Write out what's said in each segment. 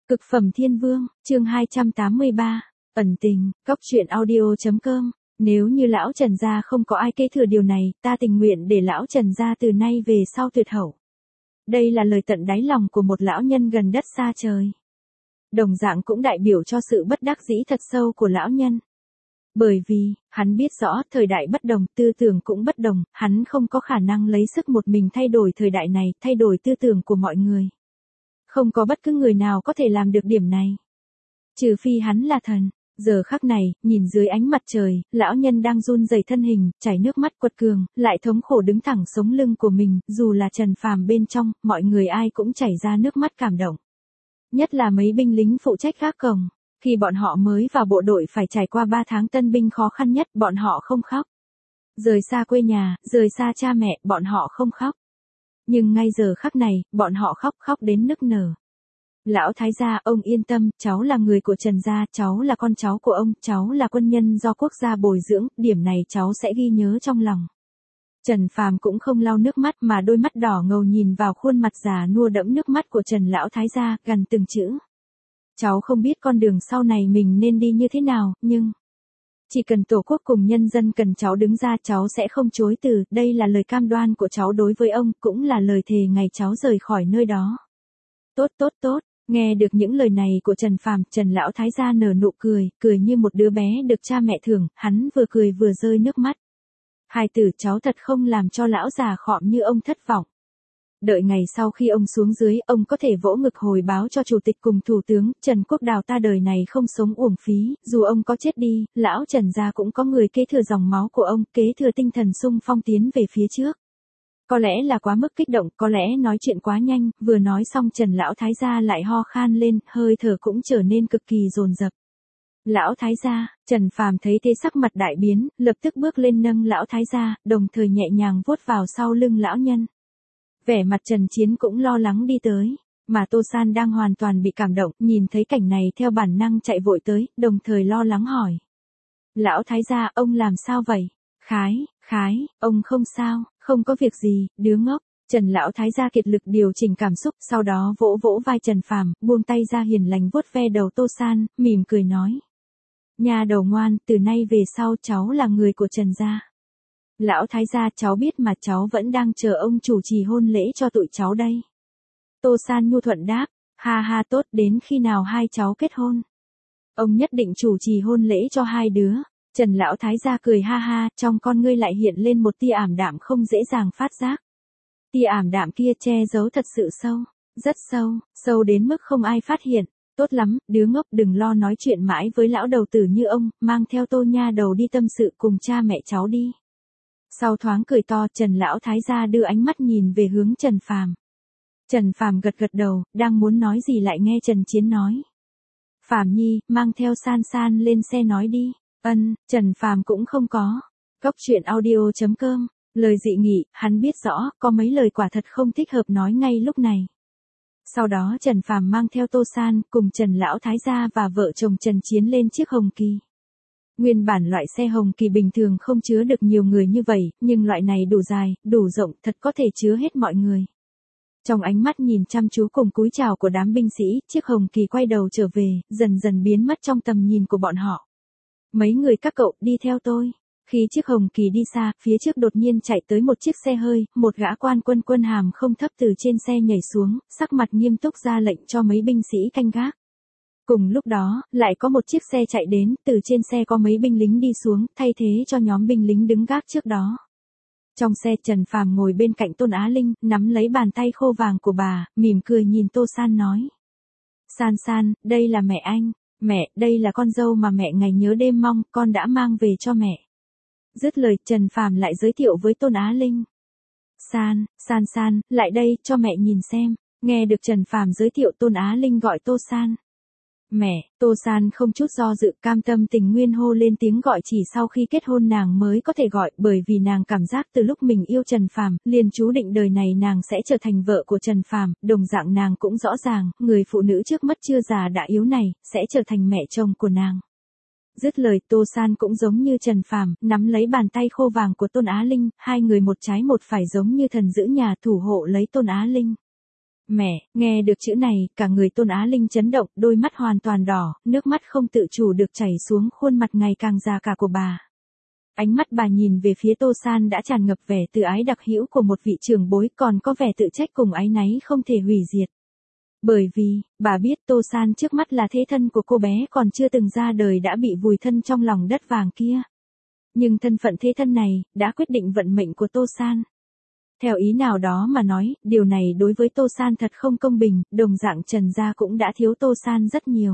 Cực phẩm thiên vương, chương 283, ẩn tình, cóc truyện audio.com. Nếu như lão Trần gia không có ai kế thừa điều này, ta tình nguyện để lão Trần gia từ nay về sau tuyệt hậu. Đây là lời tận đáy lòng của một lão nhân gần đất xa trời. Đồng dạng cũng đại biểu cho sự bất đắc dĩ thật sâu của lão nhân. Bởi vì, hắn biết rõ thời đại bất đồng, tư tưởng cũng bất đồng, hắn không có khả năng lấy sức một mình thay đổi thời đại này, thay đổi tư tưởng của mọi người. Không có bất cứ người nào có thể làm được điểm này. Trừ phi hắn là thần. Giờ khắc này, nhìn dưới ánh mặt trời, lão nhân đang run rẩy thân hình, chảy nước mắt quật cường, lại thống khổ đứng thẳng sống lưng của mình, dù là Trần Phàm bên trong, mọi người ai cũng chảy ra nước mắt cảm động. Nhất là mấy binh lính phụ trách gác cổng, khi bọn họ mới vào bộ đội phải trải qua 3 tháng tân binh khó khăn nhất, bọn họ không khóc. Rời xa quê nhà, rời xa cha mẹ, bọn họ không khóc. Nhưng ngay giờ khắc này, bọn họ khóc đến nức nở. Lão thái gia, ông yên tâm, cháu là người của Trần gia, cháu là con cháu của ông, cháu là quân nhân do quốc gia bồi dưỡng, điểm này cháu sẽ ghi nhớ trong lòng. Trần Phàm cũng không lau nước mắt mà đôi mắt đỏ ngầu nhìn vào khuôn mặt già nua đẫm nước mắt của Trần lão thái gia, gần từng chữ. Cháu không biết con đường sau này mình nên đi như thế nào, nhưng chỉ cần tổ quốc cùng nhân dân cần cháu đứng ra, cháu sẽ không chối từ, đây là lời cam đoan của cháu đối với ông, cũng là lời thề ngày cháu rời khỏi nơi đó. Tốt. Nghe được những lời này của Trần Phàm, Trần lão thái gia nở nụ cười, cười như một đứa bé được cha mẹ thưởng, hắn vừa cười vừa rơi nước mắt. Hai tử, cháu thật không làm cho lão già khọm như ông thất vọng. Đợi ngày sau khi ông xuống dưới, ông có thể vỗ ngực hồi báo cho chủ tịch cùng thủ tướng, Trần Quốc Đào ta đời này không sống uổng phí, dù ông có chết đi, lão Trần gia cũng có người kế thừa dòng máu của ông, kế thừa tinh thần sung phong tiến về phía trước. Có lẽ là quá mức kích động, có lẽ nói chuyện quá nhanh, vừa nói xong Trần lão thái gia lại ho khan lên, hơi thở cũng trở nên cực kỳ dồn dập. Lão thái gia, Trần Phàm thấy thế sắc mặt đại biến, lập tức bước lên nâng lão thái gia, đồng thời nhẹ nhàng vuốt vào sau lưng lão nhân. Vẻ mặt Trần Chiến cũng lo lắng đi tới, mà Tô San đang hoàn toàn bị cảm động, nhìn thấy cảnh này theo bản năng chạy vội tới, đồng thời lo lắng hỏi. Lão thái gia, ông làm sao vậy? Khái, ông không sao, không có việc gì, đứa ngốc. Trần lão thái gia kiệt lực điều chỉnh cảm xúc, sau đó vỗ vỗ vai Trần Phàm, buông tay ra hiền lành vuốt ve đầu Tô San, mỉm cười nói. Nhà đầu ngoan, từ nay về sau cháu là người của Trần gia. Lão thái gia, cháu biết mà, cháu vẫn đang chờ ông chủ trì hôn lễ cho tụi cháu đây. Tô San nhu thuận đáp, ha tốt, đến khi nào hai cháu kết hôn? Ông nhất định chủ trì hôn lễ cho hai đứa. Trần lão thái gia cười ha, trong con ngươi lại hiện lên một tia ảm đạm không dễ dàng phát giác. Tia ảm đạm kia che giấu thật sự sâu, rất sâu đến mức không ai phát hiện. Tốt lắm, đứa ngốc, đừng lo nói chuyện mãi với lão đầu tử như ông, mang theo Tô nha đầu đi tâm sự cùng cha mẹ cháu đi. Sau thoáng cười to, Trần lão thái gia đưa ánh mắt nhìn về hướng Trần Phàm. Trần Phàm gật đầu, đang muốn nói gì lại nghe Trần Chiến nói. Phàm nhi, mang theo San lên xe nói đi. Trần Phàm cũng không có. Cóc truyện audio.com, lời dị nghị, hắn biết rõ, có mấy lời quả thật không thích hợp nói ngay lúc này. Sau đó Trần Phàm mang theo Tô San, cùng Trần lão thái gia và vợ chồng Trần Chiến lên chiếc Hồng Kỳ. Nguyên bản loại xe Hồng Kỳ bình thường không chứa được nhiều người như vậy, nhưng loại này đủ dài, đủ rộng, thật có thể chứa hết mọi người. Trong ánh mắt nhìn chăm chú cùng cúi chào của đám binh sĩ, chiếc Hồng Kỳ quay đầu trở về, dần biến mất trong tầm nhìn của bọn họ. Mấy người các cậu, đi theo tôi. Khi chiếc Hồng Kỳ đi xa, phía trước đột nhiên chạy tới một chiếc xe hơi, một gã quân hàm không thấp từ trên xe nhảy xuống, sắc mặt nghiêm túc ra lệnh cho mấy binh sĩ canh gác. Cùng lúc đó, lại có một chiếc xe chạy đến, từ trên xe có mấy binh lính đi xuống, thay thế cho nhóm binh lính đứng gác trước đó. Trong xe Trần Phàm ngồi bên cạnh Tôn Á Linh, nắm lấy bàn tay khô vàng của bà, mỉm cười nhìn Tô San nói. San, đây là mẹ anh. Mẹ, đây là con dâu mà mẹ ngày nhớ đêm mong, con đã mang về cho mẹ. Dứt lời, Trần Phàm lại giới thiệu với Tôn Á Linh. San, lại đây, cho mẹ nhìn xem. Nghe được Trần Phàm giới thiệu, Tôn Á Linh gọi Tô San. Mẹ, Tô San không chút do dự, cam tâm tình nguyên hô lên tiếng gọi, chỉ sau khi kết hôn nàng mới có thể gọi, bởi vì nàng cảm giác từ lúc mình yêu Trần Phàm, liền chú định đời này nàng sẽ trở thành vợ của Trần Phàm, đồng dạng nàng cũng rõ ràng, người phụ nữ trước mắt chưa già đã yếu này, sẽ trở thành mẹ chồng của nàng. Dứt lời, Tô San cũng giống như Trần Phàm, nắm lấy bàn tay khô vàng của Tôn Á Linh, hai người một trái một phải giống như thần giữ nhà thủ hộ lấy Tôn Á Linh. Mẹ, nghe được chữ này, cả người Tôn Á Linh chấn động, đôi mắt hoàn toàn đỏ, nước mắt không tự chủ được chảy xuống khuôn mặt ngày càng già cả của bà. Ánh mắt bà nhìn về phía Tô San đã tràn ngập vẻ tự ái đặc hữu của một vị trưởng bối, còn có vẻ tự trách cùng áy náy không thể hủy diệt. Bởi vì, bà biết Tô San trước mắt là thế thân của cô bé còn chưa từng ra đời đã bị vùi thân trong lòng đất vàng kia. Nhưng thân phận thế thân này, đã quyết định vận mệnh của Tô San. Theo ý nào đó mà nói, điều này đối với Tô San thật không công bình, đồng dạng Trần gia cũng đã thiếu Tô San rất nhiều.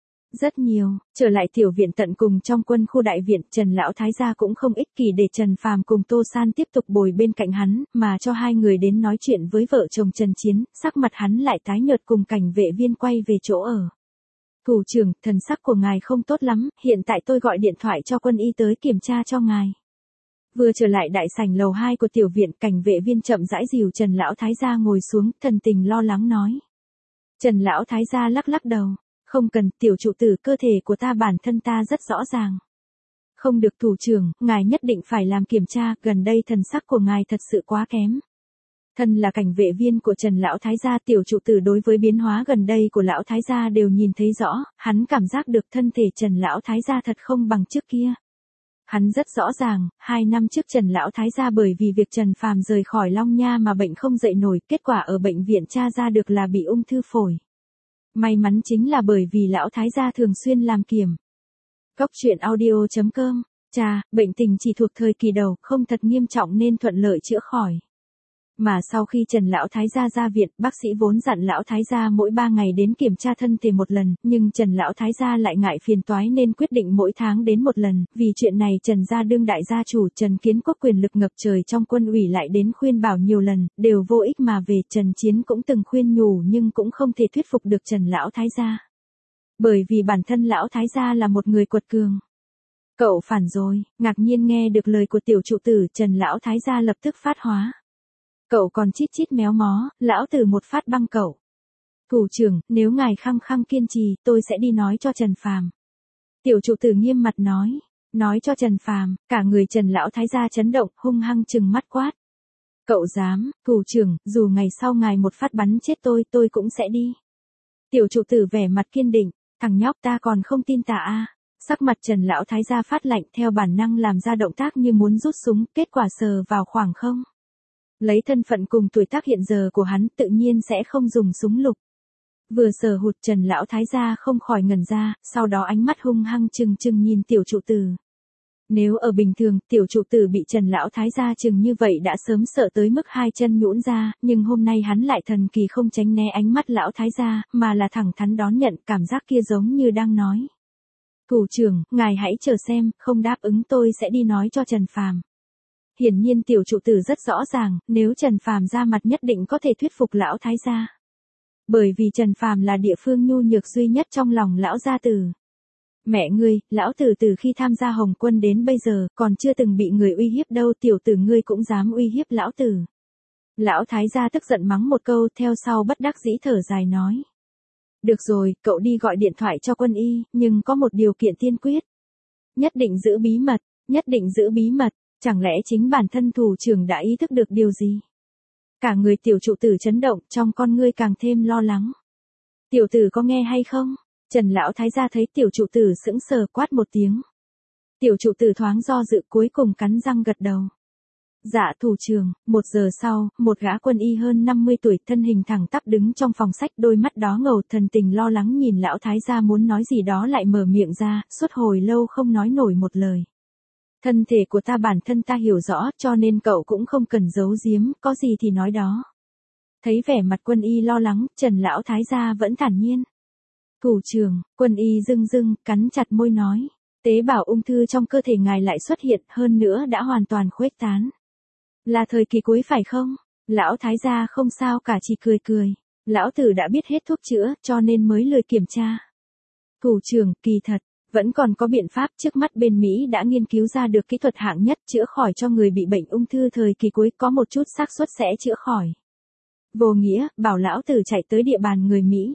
Rất nhiều, trở lại tiểu viện tận cùng trong quân khu đại viện, Trần Lão Thái gia cũng không ích kỷ để Trần Phàm cùng Tô San tiếp tục bồi bên cạnh hắn, mà cho hai người đến nói chuyện với vợ chồng Trần Chiến, sắc mặt hắn lại tái nhợt cùng cảnh vệ viên quay về chỗ ở. Thủ trưởng, thần sắc của ngài không tốt lắm, hiện tại tôi gọi điện thoại cho quân y tới kiểm tra cho ngài. Vừa trở lại đại sảnh lầu 2 của tiểu viện, cảnh vệ viên chậm rãi dìu Trần Lão Thái gia ngồi xuống, thần tình lo lắng nói. Trần Lão Thái gia lắc lắc đầu. Không cần, tiểu trụ tử, cơ thể của ta bản thân ta rất rõ ràng. Không được thủ trưởng, ngài nhất định phải làm kiểm tra, gần đây thần sắc của ngài thật sự quá kém. Thân là cảnh vệ viên của Trần Lão Thái gia, tiểu trụ tử đối với biến hóa gần đây của Lão Thái gia đều nhìn thấy rõ, hắn cảm giác được thân thể Trần Lão Thái gia thật không bằng trước kia. Hắn rất rõ ràng, 2 năm trước Trần Lão Thái gia bởi vì việc Trần Phàm rời khỏi Long Nha mà bệnh không dậy nổi, kết quả ở bệnh viện tra ra được là bị ung thư phổi. May mắn chính là bởi vì Lão Thái gia thường xuyên làm kiểm. Cốc truyện audio.com, cha, bệnh tình chỉ thuộc thời kỳ đầu, không thật nghiêm trọng nên thuận lợi chữa khỏi. Mà sau khi Trần Lão Thái gia ra viện, bác sĩ vốn dặn Lão Thái gia mỗi 3 ngày đến kiểm tra thân thể một lần, nhưng Trần Lão Thái gia lại ngại phiền toái nên quyết định mỗi tháng đến một lần, vì chuyện này Trần gia đương đại gia chủ Trần Kiến Quốc quyền lực ngập trời trong quân ủy lại đến khuyên bảo nhiều lần, đều vô ích mà về. Trần Chiến cũng từng khuyên nhủ nhưng cũng không thể thuyết phục được Trần Lão Thái gia. Bởi vì bản thân Lão Thái gia là một người quật cường. Cậu phản rồi, ngạc nhiên nghe được lời của tiểu trụ tử, Trần Lão Thái gia lập tức phát hóa. Cậu còn chít chít méo mó, lão tử một phát băng cậu. Thủ trưởng, nếu ngài khăng khăng kiên trì, tôi sẽ đi nói cho Trần Phàm. Tiểu trụ tử nghiêm mặt nói cho Trần Phàm, cả người Trần Lão Thái gia chấn động, hung hăng trừng mắt quát. Cậu dám, thủ trưởng, dù ngày sau ngài một phát bắn chết tôi cũng sẽ đi. Tiểu trụ tử vẻ mặt kiên định, thằng nhóc ta còn không tin tà a. Sắc mặt Trần Lão Thái gia phát lạnh, theo bản năng làm ra động tác như muốn rút súng, kết quả sờ vào khoảng không. Lấy thân phận cùng tuổi tác hiện giờ của hắn, tự nhiên sẽ không dùng súng lục. Vừa sờ hụt, Trần Lão Thái gia không khỏi ngẩn ra, sau đó ánh mắt hung hăng trừng nhìn tiểu trụ tử. Nếu ở bình thường, tiểu trụ tử bị Trần Lão Thái gia trừng như vậy đã sớm sợ tới mức hai chân nhũn ra, nhưng hôm nay hắn lại thần kỳ không tránh né ánh mắt Lão Thái gia, mà là thẳng thắn đón nhận, cảm giác kia giống như đang nói. Thủ trưởng, ngài hãy chờ xem, không đáp ứng tôi sẽ đi nói cho Trần Phàm. Hiển nhiên tiểu trụ tử rất rõ ràng, nếu Trần Phàm ra mặt nhất định có thể thuyết phục Lão Thái gia. Bởi vì Trần Phàm là địa phương nhu nhược duy nhất trong lòng Lão gia tử. Mẹ ngươi, lão tử từ khi tham gia Hồng Quân đến bây giờ, còn chưa từng bị người uy hiếp đâu, tiểu tử ngươi cũng dám uy hiếp lão tử. Lão Thái gia tức giận mắng một câu, theo sau bất đắc dĩ thở dài nói. Được rồi, cậu đi gọi điện thoại cho quân y, nhưng có một điều kiện tiên quyết. Nhất định giữ bí mật, nhất định giữ bí mật. Chẳng lẽ chính bản thân thủ trưởng đã ý thức được điều gì? Cả người tiểu trụ tử chấn động, trong con ngươi càng thêm lo lắng. Tiểu tử có nghe hay không? Trần Lão Thái gia thấy tiểu trụ tử sững sờ, quát một tiếng. Tiểu trụ tử thoáng do dự, cuối cùng cắn răng gật đầu. Dạ thủ trưởng. 1 giờ sau, một gã quân y hơn 50 tuổi, thân hình thẳng tắp đứng trong phòng sách, đôi mắt đó ngầu, thần tình lo lắng nhìn Lão Thái gia muốn nói gì đó lại mở miệng ra, suốt hồi lâu không nói nổi một lời. Thân thể của ta bản thân ta hiểu rõ, cho nên cậu cũng không cần giấu giếm, có gì thì nói đó. Thấy vẻ mặt quân y lo lắng, Trần Lão Thái gia vẫn thản nhiên. Thủ trưởng, quân y dưng cắn chặt môi nói. Tế bào ung thư trong cơ thể ngài lại xuất hiện, hơn nữa đã hoàn toàn khuếch tán. Là thời kỳ cuối phải không? Lão Thái gia không sao cả, chỉ cười. Lão tử đã biết hết thuốc chữa, cho nên mới lười kiểm tra. Thủ trưởng, kỳ thật. Vẫn còn có biện pháp, trước mắt bên Mỹ đã nghiên cứu ra được kỹ thuật hạng nhất chữa khỏi cho người bị bệnh ung thư thời kỳ cuối, có một chút xác suất sẽ chữa khỏi. Vô nghĩa, bảo lão tử chạy tới địa bàn người Mỹ.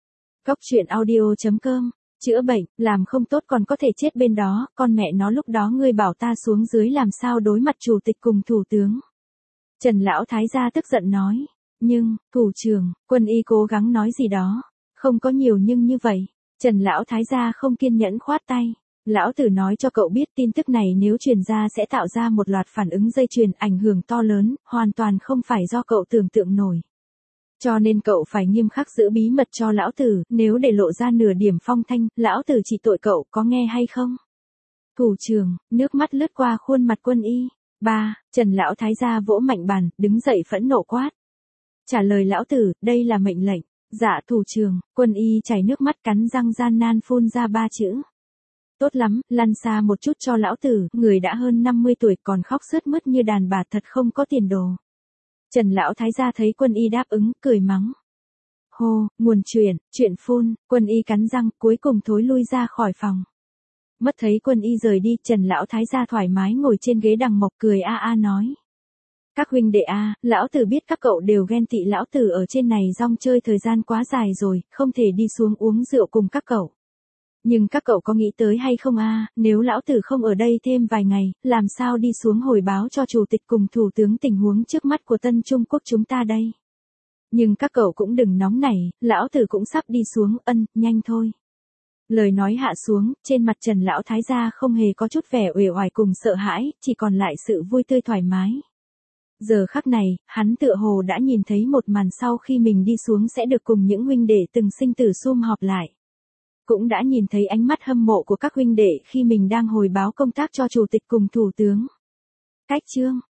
Cốc truyện audio.com, chữa bệnh, làm không tốt còn có thể chết bên đó, con mẹ nó lúc đó ngươi bảo ta xuống dưới làm sao đối mặt chủ tịch cùng thủ tướng. Trần Lão Thái gia tức giận nói. Nhưng, thủ trưởng, Quân y cố gắng nói gì đó. Không có nhiều nhưng như vậy. Trần lão thái gia không kiên nhẫn khoát tay. Lão tử nói cho cậu biết tin tức này nếu truyền ra sẽ tạo ra một loạt phản ứng dây chuyền ảnh hưởng to lớn, hoàn toàn không phải do cậu tưởng tượng nổi. Cho nên cậu phải nghiêm khắc giữ bí mật cho lão tử, nếu để lộ ra nửa điểm phong thanh, lão tử chỉ tội cậu, có nghe hay không? Thủ trưởng, nước mắt lướt qua khuôn mặt Quân y. Trần lão thái gia vỗ mạnh bàn, đứng dậy phẫn nộ quát. Trả lời lão tử, đây là mệnh lệnh. Dạ thủ trưởng, Quân y chảy nước mắt cắn răng gian nan phun ra 3 chữ. Tốt lắm, lăn xa một chút cho lão tử, người đã hơn 50 tuổi còn khóc sướt mướt như đàn bà thật không có tiền đồ. Trần lão thái gia thấy Quân y đáp ứng, cười mắng. Hô, nguồn chuyện phun, Quân y cắn răng, cuối cùng thối lui ra khỏi phòng. Mất thấy Quân y rời đi, Trần lão thái gia thoải mái ngồi trên ghế đằng mộc cười nói. Các huynh đệ lão tử biết các cậu đều ghen tị lão tử ở trên này rong chơi thời gian quá dài rồi, không thể đi xuống uống rượu cùng các cậu. Nhưng các cậu có nghĩ tới hay không nếu lão tử không ở đây thêm vài ngày, làm sao đi xuống hồi báo cho chủ tịch cùng thủ tướng tình huống trước mắt của Tân Trung Quốc chúng ta đây. Nhưng các cậu cũng đừng nóng nảy, lão tử cũng sắp đi xuống, nhanh thôi. Lời nói hạ xuống, trên mặt Trần lão thái gia không hề có chút vẻ uể oải cùng sợ hãi, chỉ còn lại sự vui tươi thoải mái. Giờ khắc này, hắn tựa hồ đã nhìn thấy một màn sau khi mình đi xuống sẽ được cùng những huynh đệ từng sinh tử sum họp lại. Cũng đã nhìn thấy ánh mắt hâm mộ của các huynh đệ khi mình đang hồi báo công tác cho chủ tịch cùng thủ tướng. Cách chương